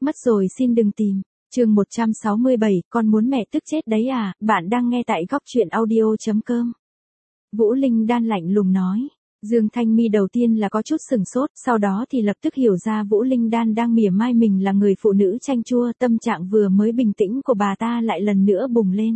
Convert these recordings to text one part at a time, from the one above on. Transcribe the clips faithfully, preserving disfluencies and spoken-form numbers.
Mất rồi xin đừng tìm. Chương một trăm sáu mươi bảy, con muốn mẹ tức chết đấy à, bạn đang nghe tại góc truyện audio chấm com. Vũ Linh Đan lạnh lùng nói. Dương Thanh Mi đầu tiên là có chút sừng sốt, sau đó thì lập tức hiểu ra Vũ Linh Đan đang mỉa mai mình là người phụ nữ chanh chua, tâm trạng vừa mới bình tĩnh của bà ta lại lần nữa bùng lên.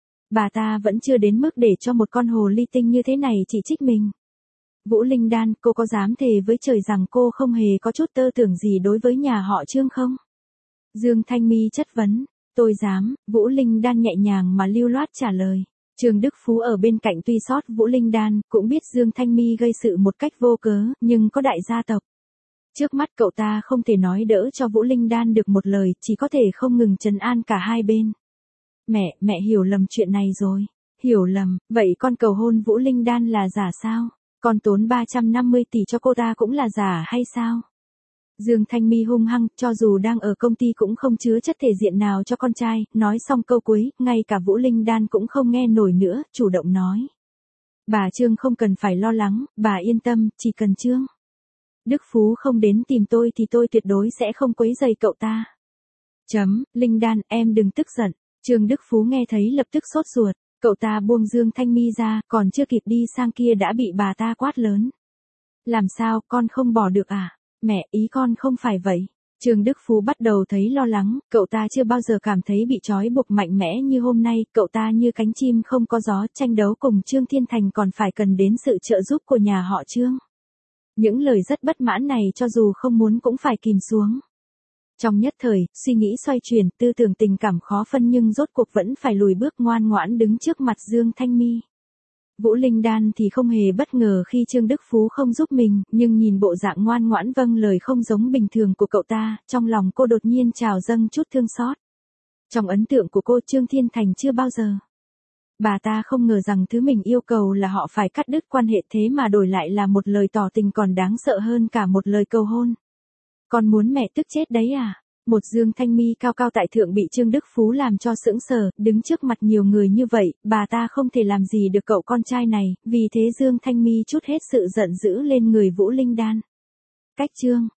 Bà ta vẫn chưa đến mức để cho một con hồ ly tinh như thế này chỉ trích mình. Vũ Linh Đan, cô có dám thề với trời rằng cô không hề có chút tơ tưởng gì đối với nhà họ Trương không? Dương Thanh Mi chất vấn. Tôi dám, Vũ Linh Đan nhẹ nhàng mà lưu loát trả lời. Trương Đức Phú ở bên cạnh tuy sót Vũ Linh Đan, cũng biết Dương Thanh Mi gây sự một cách vô cớ, nhưng có đại gia tộc. Trước mắt cậu ta không thể nói đỡ cho Vũ Linh Đan được một lời, chỉ có thể không ngừng trấn an cả hai bên. Mẹ, mẹ hiểu lầm chuyện này rồi. Hiểu lầm, vậy con cầu hôn Vũ Linh Đan là giả sao? Con tốn ba trăm năm mươi tỷ cho cô ta cũng là giả hay sao? Dương Thanh Mi hung hăng, cho dù đang ở công ty cũng không chứa chất thể diện nào cho con trai, nói xong câu cuối, ngay cả Vũ Linh Đan cũng không nghe nổi nữa, chủ động nói. Bà Trương không cần phải lo lắng, bà yên tâm, chỉ cần Trương Đức Phú không đến tìm tôi thì tôi tuyệt đối sẽ không quấy rầy cậu ta. Chấm, Linh Đan, em đừng tức giận. Trương Đức Phú nghe thấy lập tức sốt ruột, cậu ta buông Dương Thanh Mi ra, còn chưa kịp đi sang kia đã bị bà ta quát lớn. Làm sao, con không bỏ được à? Mẹ, ý con không phải vậy. Trương Đức Phú bắt đầu thấy lo lắng, cậu ta chưa bao giờ cảm thấy bị trói buộc mạnh mẽ như hôm nay, cậu ta như cánh chim không có gió, tranh đấu cùng Trương Thiên Thành còn phải cần đến sự trợ giúp của nhà họ Trương. Những lời rất bất mãn này cho dù không muốn cũng phải kìm xuống. Trong nhất thời, suy nghĩ xoay chuyển, tư tưởng tình cảm khó phân nhưng rốt cuộc vẫn phải lùi bước ngoan ngoãn đứng trước mặt Dương Thanh Mi. Vũ Linh Đan thì không hề bất ngờ khi Trương Đức Phú không giúp mình, nhưng nhìn bộ dạng ngoan ngoãn vâng lời không giống bình thường của cậu ta, trong lòng cô đột nhiên trào dâng chút thương xót. Trong ấn tượng của cô Trương Thiên Thành chưa bao giờ. Bà ta không ngờ rằng thứ mình yêu cầu là họ phải cắt đứt quan hệ thế mà đổi lại là một lời tỏ tình còn đáng sợ hơn cả một lời cầu hôn. Con muốn mẹ tức chết đấy à? Một Dương Thanh Mi cao cao tại thượng bị Trương Đức Phú làm cho sững sờ, đứng trước mặt nhiều người như vậy, bà ta không thể làm gì được cậu con trai này, vì thế Dương Thanh Mi trút hết sự giận dữ lên người Vũ Linh Đan. Cách Trương